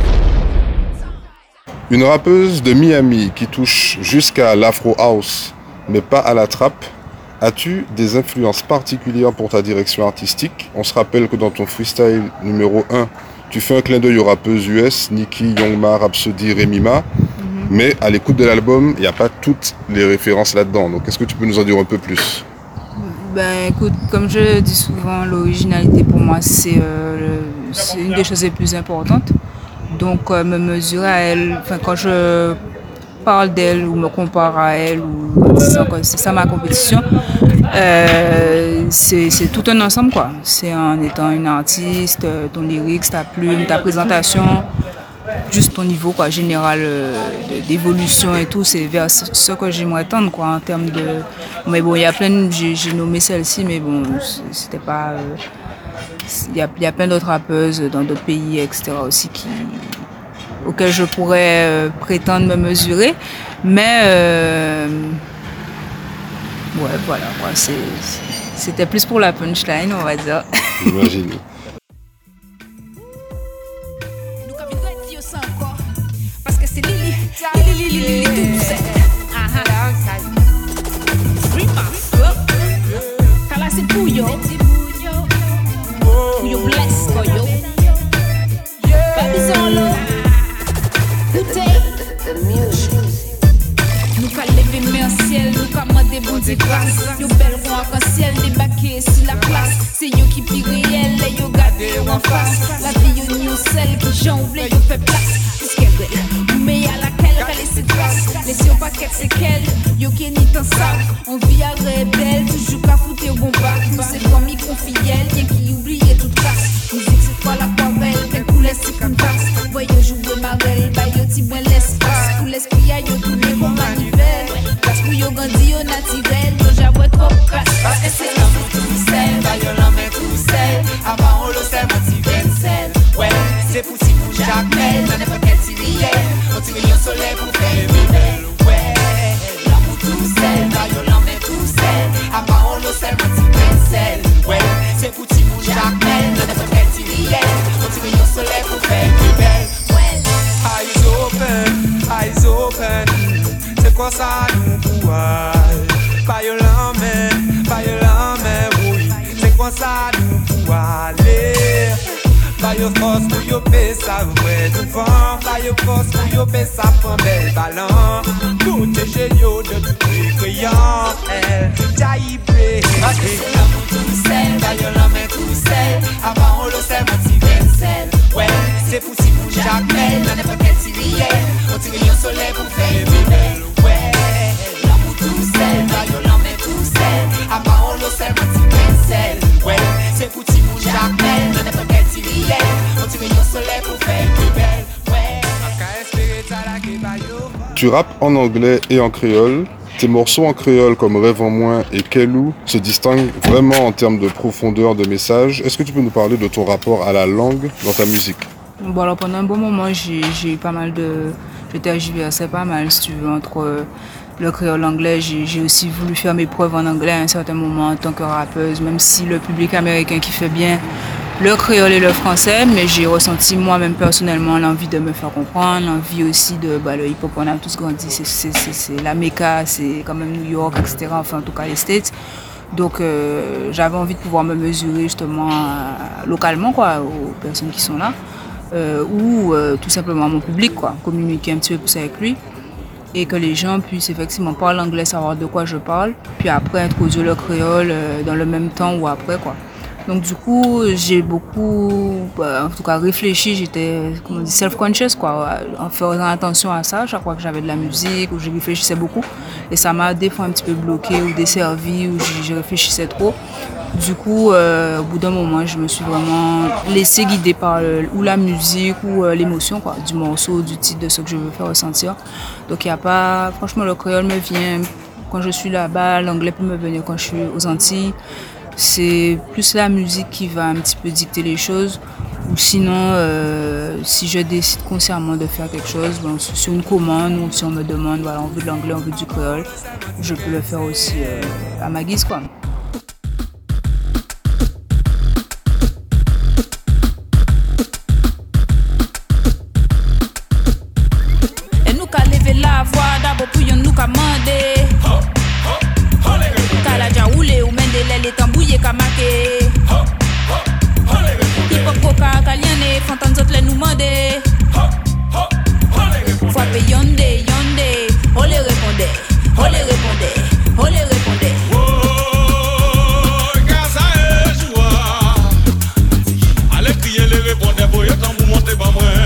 [SPEAKER 9] Une rappeuse de Miami qui touche jusqu'à l'afro house, mais pas à la trappe. As-tu des influences particulières pour ta direction artistique? On se rappelle que dans ton freestyle numéro un, tu fais un clin d'œil aux rappeuses U S, Nicki, Young Ma, Rhapsody, Rémi Ma. Mm-hmm. Mais à l'écoute de l'album, il n'y a pas toutes les références là-dedans. Donc est-ce que tu peux nous en dire un peu plus?
[SPEAKER 10] Ben écoute, comme je dis souvent, l'originalité pour moi, c'est, euh, c'est une des choses les plus importantes. Donc euh, me mesurer à elle, enfin quand je parle d'elle ou me compare à elle ou en disant que c'est ça ma compétition, euh, c'est, c'est tout un ensemble quoi. C'est en étant une artiste, ton lyrics, ta plume, ta présentation, juste ton niveau quoi, général euh, d'évolution et tout, c'est vers ce que j'aimerais tendre quoi en termes de. Mais bon, il y a plein de, j'ai, j'ai nommé celle-ci, mais bon, c'était pas. Il euh, y, y a plein d'autres rappeuses dans d'autres pays, et cetera aussi qui. Auquel je pourrais euh, prétendre me mesurer. Mais, euh, ouais, voilà, quoi, c'est, c'était plus pour la punchline, on va dire.
[SPEAKER 9] J'imagine.
[SPEAKER 8] Parce que c'est Lili, Lili, Lili, Lili, tout c'est. Kala c'est Pouyo, Pouyo bless, Pouyo. Babizolo. Nous qu'à lever main en ciel, nous qu'à demander bon Dieu grâce. Nous belles ronds arc-en-ciel débarquer sur la place. C'est yo qui pi réel, et yo gade en face. La vie yo ni au sel qui j'envle, yo fait place. Puisqu'elle est, mais à laquelle elle laisse trace. Laissez au paquet c'est qu'elle, yo qui ni tant ça. On vit à rebelle, toujours qu'à foutre au bon bac. Nous c'est comme mi confiel, bien qui oublie toute trace. Musique c'est quoi la poivelle, quelle couleur c'est qu'on passe. Voyez jouer ma belle, bah yo ti bon l'espace. Pour l'esprit a yo tourné comme manivelle. Parce que yo grandi yo naturel, yo j'avoue trop crasse. Parce que c'est l'amour tout seul, bah yo l'amour tout seul. Avant on le sait, motivé seul. Ouais, c'est pour si vous j'appelle, dans n'importe quel tiriel. On tire au soleil pour faire une belle. Ouais, l'amour tout seul, bah yo l'amour tout seul. Avant on le sait, motivé seul. Ouais, c'est pour si vous j'appelle, dans n'importe quel tiriel. On tire au soleil pour faire une belle.
[SPEAKER 11] Eyes open, eyes open. quoi ça nous pouvoir? Pas yo l'emmène, pas yo l'emmène, oui. C'est quoi ça nous pouvoir aller? Pas yo force pour yo payer ça vrai devant. Pas yo force pour yo payer ça prend bel ballon. Tout est chez yo de tout les crayons. Elle, jaïblé. Parce que c'est l'amour tout seul. Pas yo l'emmène tout seul. Avant on le sait, moi t'y viens seul. Ouais, c'est pour si vous j'appelle. Dans n'importe quel civilienne. On tire au soleil pour faire une belle. Ouais, l'amour tout seul. Pas yo l'emmène tout seul. Avant on le sait, moi t'y viens seul. Ouais, c'est pour si vous j'appelle. Dans n'importe quel civilienne. On tire au soleil pour faire une belle. Ouais, qu'à espérer ça la qui va yo.
[SPEAKER 9] Tu rappes en anglais et en créole. Tes morceaux en créole comme Rêve en moins et Kelou se distinguent vraiment en termes de profondeur de message. Est-ce que tu peux nous parler de ton rapport à la langue dans ta musique?
[SPEAKER 10] Bon, alors pendant un bon moment, j'ai, j'ai eu pas mal de... Je tergiversais pas mal, si tu veux, entre le créole et l'anglais. J'ai, j'ai aussi voulu faire mes preuves en anglais à un certain moment en tant que rappeuse, même si le public américain kiffait bien le créole et le français, mais j'ai ressenti moi-même personnellement l'envie de me faire comprendre, l'envie aussi de... Bah, le hip-hop, on a tous grandi, c'est, c'est, c'est, c'est la Mecca, c'est quand même New York, et cetera. Enfin, en tout cas, les States. Donc, euh, j'avais envie de pouvoir me mesurer justement à, localement, quoi, aux personnes qui sont là, euh, ou euh, tout simplement à mon public, quoi, communiquer un petit peu plus avec lui, et que les gens puissent effectivement parler anglais, savoir de quoi je parle, puis après introduire le créole euh, dans le même temps ou après, quoi. Donc du coup, j'ai beaucoup, bah, en tout cas réfléchi, j'étais, comment on dit, self-conscious, quoi, en faisant attention à ça, chaque fois que j'avais de la musique, ou je réfléchissais beaucoup. Et ça m'a des fois un petit peu bloqué ou desservi, ou je, je réfléchissais trop. Du coup, euh, au bout d'un moment, je me suis vraiment laissée guider par le, ou la musique ou euh, l'émotion, quoi, du morceau, du titre, de ce que je veux faire ressentir. Donc il n'y a pas, franchement, le créole me vient quand je suis là-bas, l'anglais peut me venir quand je suis aux Antilles. C'est plus la musique qui va un petit peu dicter les choses. Ou sinon, euh, si je décide consciemment de faire quelque chose, bon, sur une commande ou si on me demande, voilà, on veut de l'anglais, on veut du créole, je peux le faire aussi euh, à ma guise, quoi.
[SPEAKER 3] Et nous qu'à lever la voix d'abord pour nous qu'à demander. T'as la déjà roulé ou les tambouillés qu'à marquer. Hip hop coca, caliane, fontaine d'autres les nous demander. Frappé yonde, yonde, on les répondait, on les répondait, on les répondait.
[SPEAKER 6] Oh, Gaza et joie. Allez crier les répondait, pour y attendre pour monter pas moins.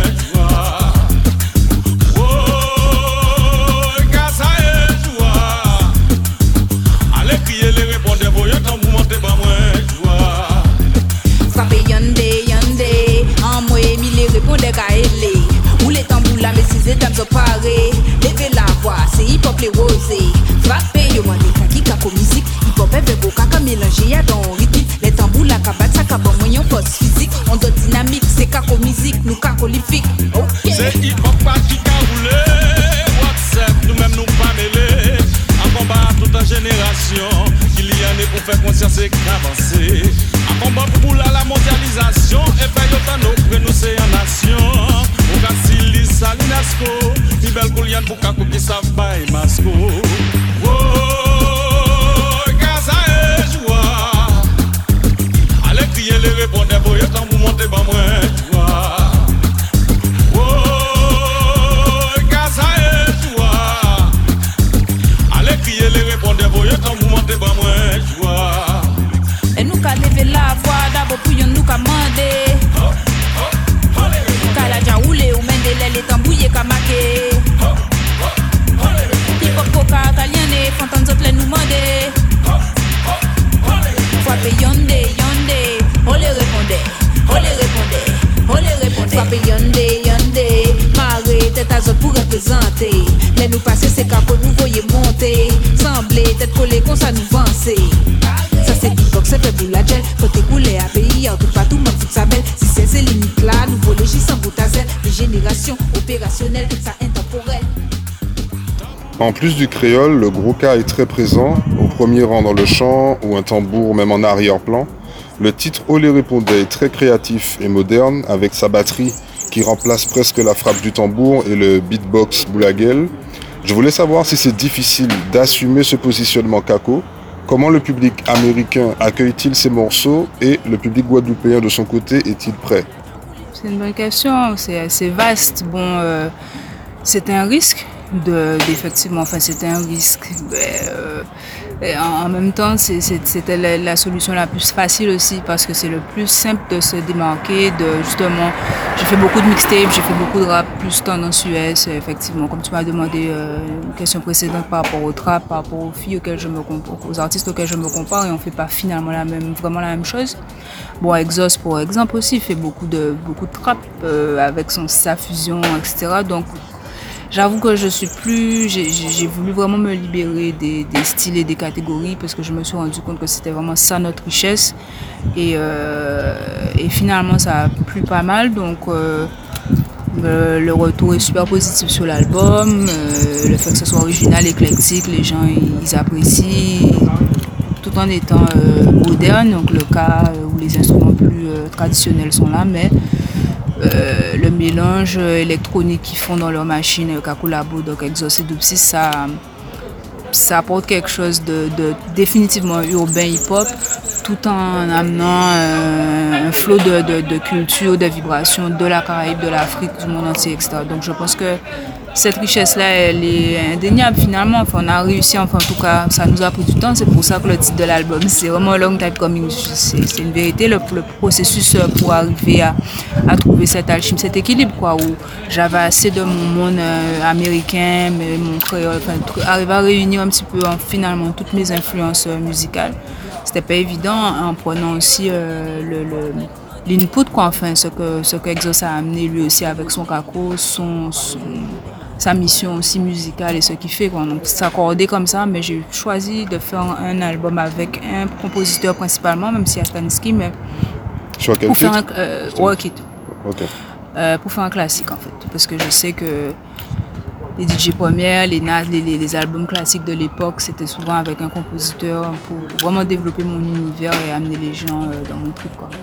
[SPEAKER 3] Où les tambours là, mais si les dames sont parées. Levez la voix, c'est hip-hop les rosés. Frappez, yo mandé kaki kako musique. Hip-hop avec au kaka mélangé à dans rythme. Les tambours là, kabat, ça kaban moyen force physique. On doit dynamique, c'est kako musique, nous kako lipique. Okay.
[SPEAKER 6] C'est hip-hop pas qui ka roulé. WhatsApp, nous-mêmes nous pas mêlés. À combat toute la génération. Qu'il y en ait pour faire conscience et qu'avancer. À combat pour la, la mondialisation. Et faire autant nos nous c'est en nation. Ou ka sili sa l'UNESCO. Ni bel koulian pour kakou qui savent pas et masco. Oh, Gaza et joie. Allez crier les répondeurs pour y temps pour monter bas moins joie. Oh, Gaza et joie. Allez crier les répondeurs pour y temps pour monter bas moins joie.
[SPEAKER 3] Et nous qu'à lever la voix d'abord pour nous qu'à demander. Qu'à la déjà roulé ou mène les tambouillés qu'à marquer. Hip-hop coca, caliane, fontaine d'autres les nous demander. Frappé yonde, yonde, on les répondait, on les répondait, on les répondait. Frappé yonde, yonde, marée, tête à zone pour représenter. Les nous passer, c'est qu'à nous voyez monter. Sembler, tête collée, qu'on ça nous vancer. Ça c'est hip-hop, c'est fait pour la gel. Faut t'écouler à pays, en tout pas tout, même fout sa belle. Si c'est ces limites là, nouveau légis sans bout à zèle. Les générations opérationnelles, ça intemporel.
[SPEAKER 9] En plus du créole, le gros cas est très présent, au premier rang dans le chant ou un tambour même en arrière-plan. Le titre « Oh les répondait » est très créatif et moderne avec sa batterie qui remplace presque la frappe du tambour et le beatbox boulaguel. Je voulais savoir si c'est difficile d'assumer ce positionnement Kako. Comment le public américain accueille-t-il ces morceaux et le public guadeloupéen de son côté est-il prêt?
[SPEAKER 10] C'est une bonne question, c'est assez vaste. Bon, euh, c'était un risque, de, d'effectivement, enfin c'était un risque. Euh, et en, en même temps, c'est, c'est, c'était la, la solution la plus facile aussi parce que c'est le plus simple de se démarquer, de justement, j'ai fait beaucoup de mixtapes, j'ai fait beaucoup de rap, plus tendance U S, effectivement, comme tu m'as demandé euh, une question précédente par rapport au trap, par rapport aux filles auxquelles je me compare, aux artistes auxquels je me compare et on fait pas finalement la même, vraiment la même chose. Bon, Exos, pour exemple, aussi fait beaucoup de, beaucoup de trap euh, avec son, sa fusion, et cetera. Donc, j'avoue que je suis plus, j'ai, j'ai voulu vraiment me libérer des, des styles et des catégories parce que je me suis rendu compte que c'était vraiment ça notre richesse et, euh, et finalement ça a plu pas mal donc euh, le, le retour est super positif sur l'album, euh, le fait que ce soit original, éclectique, les gens ils, ils apprécient tout en étant euh, moderne, donc le cas où les instruments plus euh, traditionnels sont là mais Euh, le mélange électronique qu'ils font dans leur machine, Kako Labo, donc Exos et Doopsy, ça, ça apporte quelque chose de, de définitivement urbain hip-hop, tout en amenant euh, un flot de, de, de culture, de vibrations de la Caraïbe, de l'Afrique, du monde entier, et cetera. Donc je pense que cette richesse-là, elle est indéniable finalement. Enfin, on a réussi, enfin en tout cas, ça nous a pris du temps. C'est pour ça que le titre de l'album, c'est vraiment Long Time Coming. C'est, c'est une vérité, le, le processus pour arriver à, à trouver cette alchimie, cet équilibre, quoi, où j'avais assez de mon monde euh, américain, mais mon créole, enfin, arriver à réunir un petit peu hein, finalement toutes mes influences euh, musicales. C'était pas évident en prenant aussi euh, le, le l'input, quoi, enfin, ce que, ce que Exos a amené lui aussi avec son Kako, son, son, sa mission aussi musicale et ce qu'il fait, quoi. Donc, c'est accordé comme ça, mais j'ai choisi de faire un album avec un compositeur principalement, même s'il y a Stanisky, mais
[SPEAKER 9] sur quel
[SPEAKER 10] pour
[SPEAKER 9] titre?
[SPEAKER 10] faire un euh, Rocket.
[SPEAKER 9] Ok.
[SPEAKER 10] Euh, pour faire un classique, en fait, parce que je sais que les D J premières, les, les, les, les albums classiques de l'époque, c'était souvent avec un compositeur pour, pour vraiment développer mon univers et amener les gens euh, dans mon truc, quoi.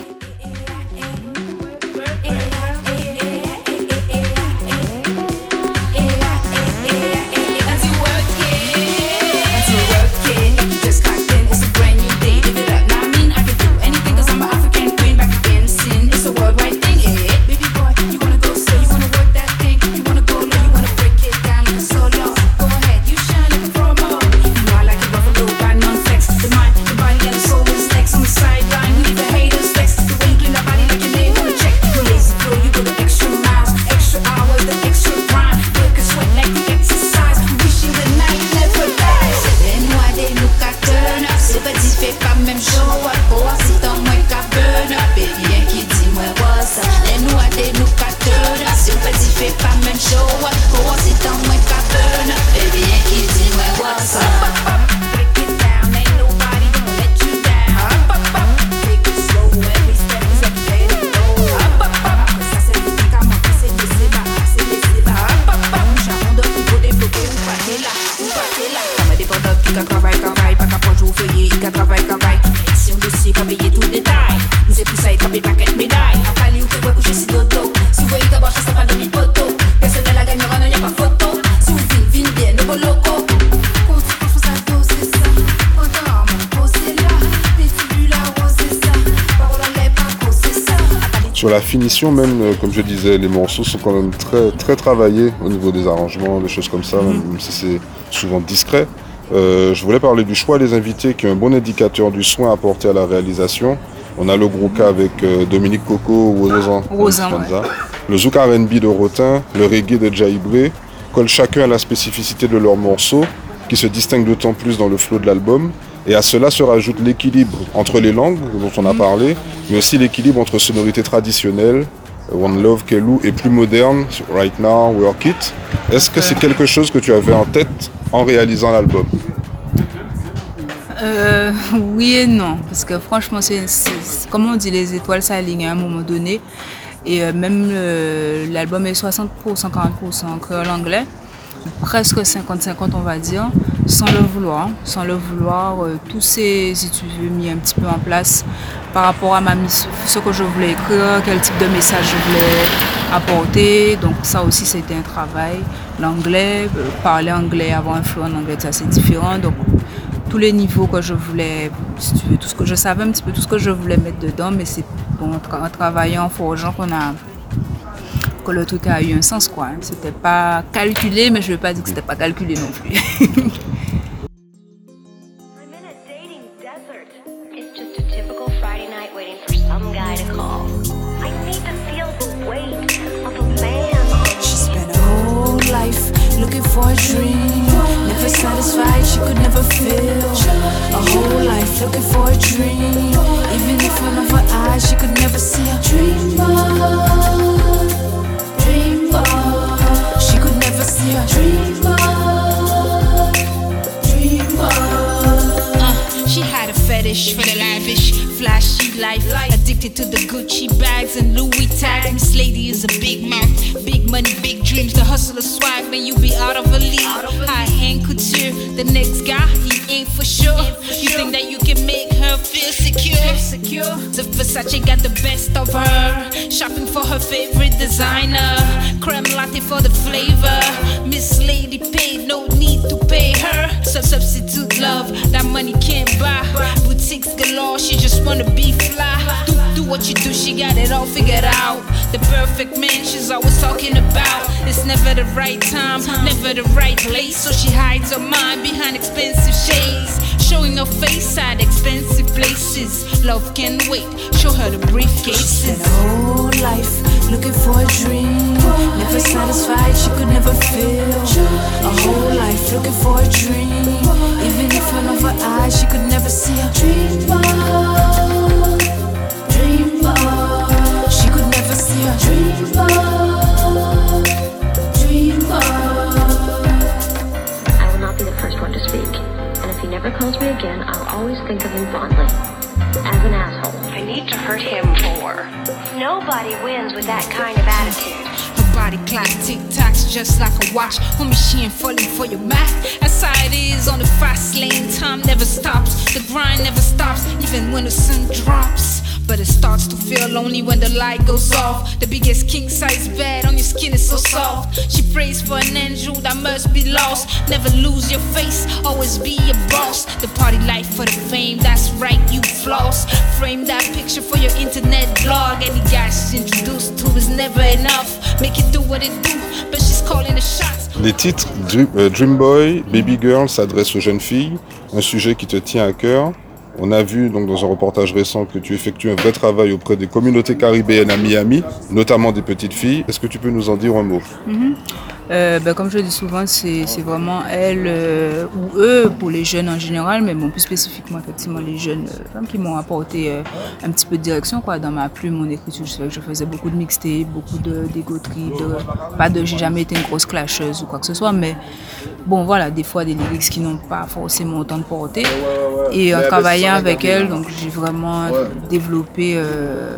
[SPEAKER 9] Sur la finition même, comme je disais, les morceaux sont quand même très, très travaillés au niveau des arrangements, des choses comme ça, même si c'est souvent discret. Euh, je voulais parler du choix des invités qui est un bon indicateur du soin apporté à la réalisation. On a le gros cas avec euh, Dominique Coco ou Rosan,
[SPEAKER 10] Rosan ouais.
[SPEAKER 9] Le zouk R and B de Rotin, le reggae de Jaibré, collent chacun à la spécificité de leurs morceaux qui se distinguent d'autant plus dans le flow de l'album. Et à cela se rajoute l'équilibre entre les langues dont on a parlé, mais aussi l'équilibre entre sonorités traditionnelles, One Love, Kelou, et plus modernes, Right Now, Work It. Est-ce que c'est quelque chose que tu avais en tête en réalisant l'album?
[SPEAKER 10] euh, Oui et non, parce que franchement, c'est, c'est, c'est, comme on dit, les étoiles s'alignent à un moment donné. Et euh, même le, l'album est soixante pour cent, quarante pour cent en créole anglais. Presque cinquante cinquante on va dire, sans le vouloir, sans le vouloir, euh, tout s'est, si tu veux, mis un petit peu en place par rapport à ma mission, ce que je voulais écrire, quel type de message je voulais apporter. Donc ça aussi, c'était un travail. L'anglais, euh, parler anglais, avoir un flot en anglais, c'est assez différent. Donc tous les niveaux que je voulais, si tu veux, tout ce que je savais un petit peu tout ce que je voulais mettre dedans, mais c'est bon, en, tra- en travaillant, en forgeant qu'on a que le truc a eu un sens, quoi. C'était pas calculé, mais je ne veux pas dire que c'était pas calculé non plus.
[SPEAKER 8] Looking for a dream, never satisfied, she could never feel. A whole life looking for a dream, even in front of her eyes, she could never see a dream boy, dream boy. She could never see a dream boy, dream boy.
[SPEAKER 12] Uh, she had a fetish for the lavish, flashy life, addicted to the Gucci bags and Louis tags. Miss Lady is a big mouth, big money, big dreams. The hustler swag, man, you be out of a league. High-end couture, the next guy, he ain't for sure. You think that you can make her feel secure? The Versace got the best of her, shopping for her favorite designer. Creme latte for the flavor. Miss Lady paid, no need to pay her. Substitute love, that money can't buy. Boutiques galore, she just wanna be fly. Do, do what you do, she got it all figured out. The perfect man she's always talking about. It's never the right time, never the right place. So she hides her mind behind expensive shades, showing her face at expensive places. Love can wait, show her the briefcases.
[SPEAKER 8] She spent her whole life looking for a dream, never satisfied, she could never feel. A whole life looking for a dream, even in front of her eyes, she could never see a dream boy, dream boy. She could never see a dream boy, dream boy.
[SPEAKER 13] I will not be the first one to speak, and if he never calls me again, I'll always think of him fondly, as an asshole.
[SPEAKER 14] I need to hurt him more. Nobody wins with that kind of attitude.
[SPEAKER 12] Her body clock tick-tocks just like a watch. Homie, she ain't falling for your math. That's how it is on the fast lane. Time never stops, the grind never stops, even when the sun drops. But it starts to feel lonely when the light goes off. The biggest king size bed on your skin is so soft. She prays for an angel that must be lost. Never lose your face, always be a boss. The party life for the fame, that's right, you floss. Frame that picture for your internet blog. Any guy she's introduced to is never enough. Make it do what it do, but she's calling the shots.
[SPEAKER 9] Les titres Dream, euh, Dream Boy, Baby Girl s'adressent aux jeunes filles, un sujet qui te tient à cœur. On a vu donc dans un reportage récent que tu effectues un vrai travail auprès des communautés caribéennes à Miami, notamment des petites filles. Est-ce que tu peux nous en dire un mot?
[SPEAKER 10] Mm-hmm. euh, ben, Comme je le dis souvent, c'est, c'est vraiment elles euh, ou eux pour les jeunes en général, mais bon, plus spécifiquement effectivement les jeunes euh, femmes qui m'ont apporté euh, un petit peu de direction quoi, dans ma plume, mon écriture. Je sais que je faisais beaucoup de mixtapes, beaucoup de d'ego trip, de, pas de, j'ai jamais été une grosse clasheuse ou quoi que ce soit, mais bon voilà, des fois des lyrics qui n'ont pas forcément autant de portée. Et en travaillant avec elle, donc j'ai vraiment développé euh,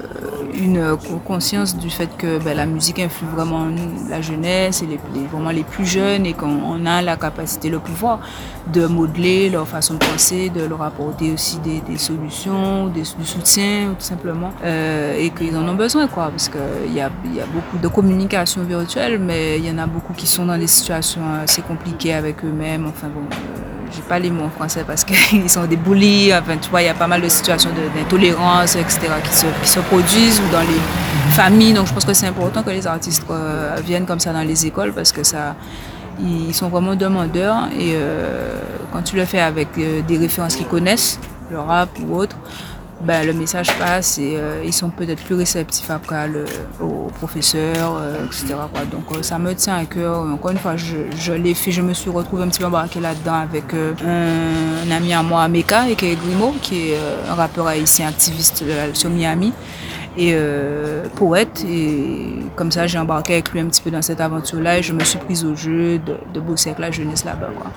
[SPEAKER 10] une conscience du fait que ben, la musique influe vraiment nous, la jeunesse et les, les, vraiment les plus jeunes, et qu'on a la capacité, le pouvoir de modeler leur façon de penser, de leur apporter aussi des, des solutions, des, du soutien tout simplement, euh, et qu'ils en ont besoin quoi, parce qu'il y a, y a beaucoup de communication virtuelle, mais il y en a beaucoup qui sont dans des situations assez compliquées avec eux-mêmes, enfin bon... Euh, j'ai pas les mots en français parce qu'ils sont des bullies, enfin tu vois, il y a pas mal de situations de, d'intolérance, et cetera qui se, qui se produisent ou dans les familles, donc je pense que c'est important que les artistes euh, viennent comme ça dans les écoles parce que ça, ils sont vraiment demandeurs et euh, quand tu le fais avec euh, des références qu'ils connaissent, le rap ou autre, ben, le message passe et euh, ils sont peut-être plus réceptifs après le, aux professeurs, euh, et cetera quoi. Donc euh, ça me tient à cœur. Encore une fois, je, je l'ai fait, je me suis retrouvée un petit peu embarquée là-dedans avec euh, un, un ami à moi, Meka, et qui est Grimo, qui est euh, un rappeur haïtien activiste euh, sur Miami et euh, poète. Et comme ça, j'ai embarqué avec lui un petit peu dans cette aventure-là et je me suis prise au jeu de, de bosser avec la jeunesse là-bas, quoi.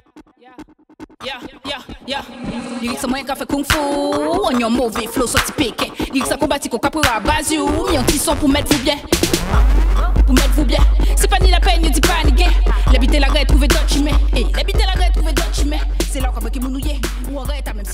[SPEAKER 12] Yeah, yeah, yeah. Lyrics a mwen ka fe kung fu, on yon mauvais flow sorti peken. Lyrics a kombati ko kapre a base you, mi yon ti son pou mettre vous bien. Pour mettre vous bien. C'est pas ni la peine, ni dit pas ni gain. L'habiter la grève, trouver d'autres chimères. Et l'habiter la grève, trouver d'autres chimères. C'est là qu'on veut qu'il mounouille. Ou arrête, même si pas gêné.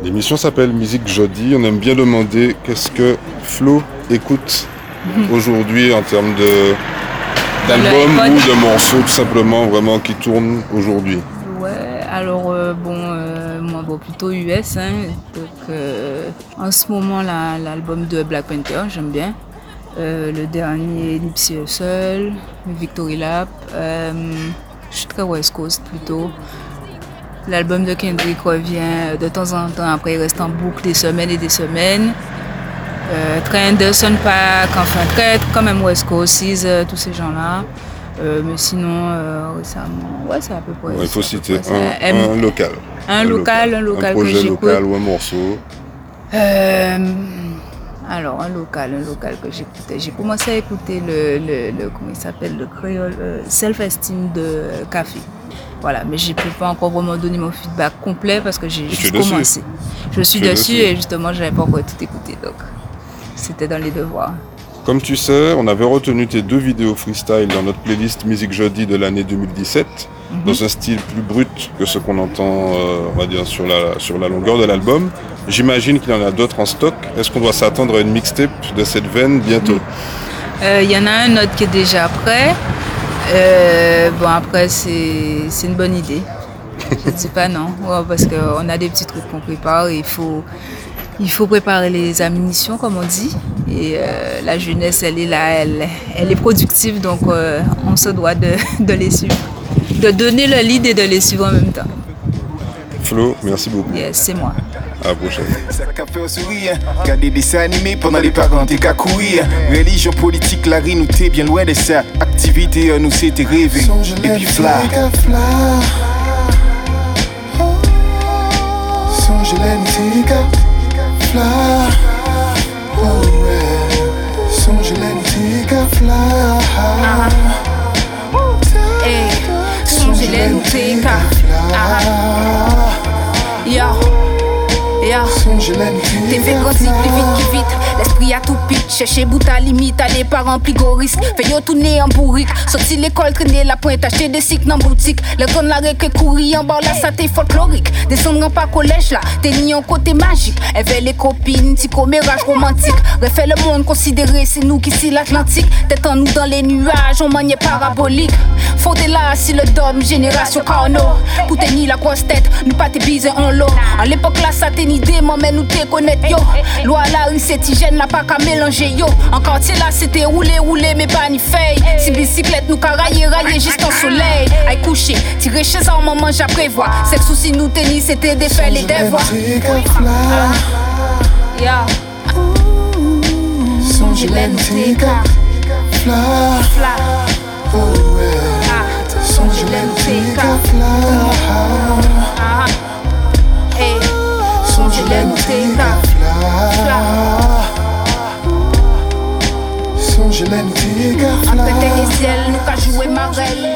[SPEAKER 9] L'émission s'appelle Musique Jeudi. On aime bien demander qu'est-ce que Flo écoute mmh. aujourd'hui en termes de, d'albums ou de morceaux tout simplement vraiment qui tournent aujourd'hui.
[SPEAKER 10] Ouais, alors euh, bon, euh, moi bon, plutôt U S. Hein, donc, euh, en ce moment, là, l'album de Black Panther, j'aime bien. Euh, le dernier, Nipsey Hussle, Victory Lap. Euh, je suis très West Coast plutôt. L'album de Kendrick revient de temps en temps, après il reste en boucle des semaines et des semaines. Euh, très Anderson .Paak, enfin très quand même West Coast, euh, tous ces gens-là. Euh, mais sinon, euh, récemment, ouais, c'est à peu près.
[SPEAKER 9] Il faut citer un,
[SPEAKER 10] M...
[SPEAKER 9] un local.
[SPEAKER 10] Un, un local, un local
[SPEAKER 9] un projet
[SPEAKER 10] que j'écoute.
[SPEAKER 9] local ou un morceau.
[SPEAKER 10] Euh, alors, un local, un local que j'écoutais. J'ai commencé à écouter le, le, le comment il s'appelle, le créole, euh, Self-Esteem de Café. Voilà, mais je ne peux pas encore vraiment donner mon feedback complet parce que j'ai juste commencé. Dessus. Je suis dessus, dessus et justement, je n'avais pas encore tout écouté, donc c'était dans les devoirs.
[SPEAKER 9] Comme tu sais, on avait retenu tes deux vidéos freestyle dans notre playlist Musique Jeudi de l'année deux mille dix-sept, mm-hmm. dans un style plus brut que ce qu'on entend, euh, on va dire, sur la, sur la longueur de l'album. J'imagine qu'il y en a d'autres en stock. Est-ce qu'on doit s'attendre à une mixtape de cette veine bientôt ?
[SPEAKER 10] Il euh, y en a un autre qui est déjà prêt. Euh, bon, après, c'est, c'est une bonne idée. Je ne dis pas non, ouais, parce qu'on a des petits trucs qu'on prépare et il faut, il faut préparer les ammunitions, comme on dit. Et euh, la jeunesse, elle est là, elle, elle est productive, donc euh, on se doit de, de les suivre. De donner le lead et de les suivre en même temps.
[SPEAKER 9] Flo, merci beaucoup.
[SPEAKER 10] Yes, c'est moi.
[SPEAKER 9] À la prochaine.
[SPEAKER 15] Ça qu'a fait sourire, regarder des dessins animés pendant les parents des qu'à courir. Religion politique, la rue nous t'es bien loin de ça. Activité, nous c'était rêvé. Et puis fla. Songe l'aime t'es qu'à fla. Oh ouais. Songe l'aime t'es qu'à fla.
[SPEAKER 12] Hey, songe l'aime t'es qu'à fla. Yo. Yeah. T'es fait grandir plus vite qui vite. L'esprit a tout pique. Chercher bout à limite. Aller par rempli gros risque. Fait yo tourner en bourrique. Sorti l'école, traîner la pointe. Acheter des cycles dans boutique. Le con la que courir en bas là, ça t'est folklorique. Descendre pas collège là. T'es ni en côté magique. Éveille les copines. Petit commérage romantique. Refait le monde considéré. C'est nous qui si l'Atlantique. Tête en nous dans les nuages. On maniait parabolique. Faut t'es là si le dôme. Génération Carno. Pour tenir la grosse tête. Nous pas t'es bisés en lot. En l'époque là, ça t'est idée, mais nous te connaître yo. Loi la rue c'est hygiène, n'a pas qu'à mélanger yo. En quartier là c'était rouler, rouler, mais pas ni feuille. Si bicyclette nous qu'à railler, railler juste en soleil. Aïe coucher, tirer chez un moment j'ai prévoir. C'est que souci nous tenir, c'était des faits, les devoirs. Yeah. Songe l'aime t'es qu'à fla. Oh ouais. Songe l'aime t'es qu'à fla. Hey. Songe l'aime t'es qu'à fla. Songe l'aime t'es qu'à fla. En terre et ciel, nous qu'à jouer Marelle.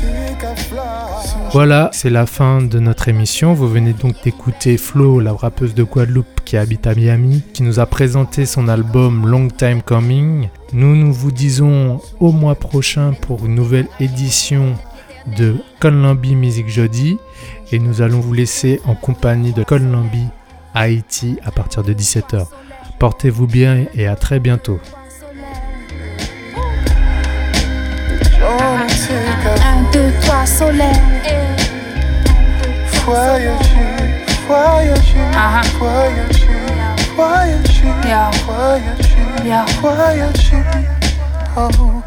[SPEAKER 4] Voilà, c'est la fin de notre émission. Vous venez donc d'écouter Flo, la rappeuse de Guadeloupe qui habite à Miami, qui nous a présenté son album Long Time Coming. Nous nous vous disons au mois prochain pour une nouvelle édition de Conlambi Musique Jeudi. Et nous allons vous laisser en compagnie de Conlambi Haïti à partir de dix-sept heures. Portez-vous bien et à très bientôt.
[SPEAKER 12] Un, deux, trois, soleil.
[SPEAKER 15] Voyager, voyager, voyager, voyager, voyager, voyager.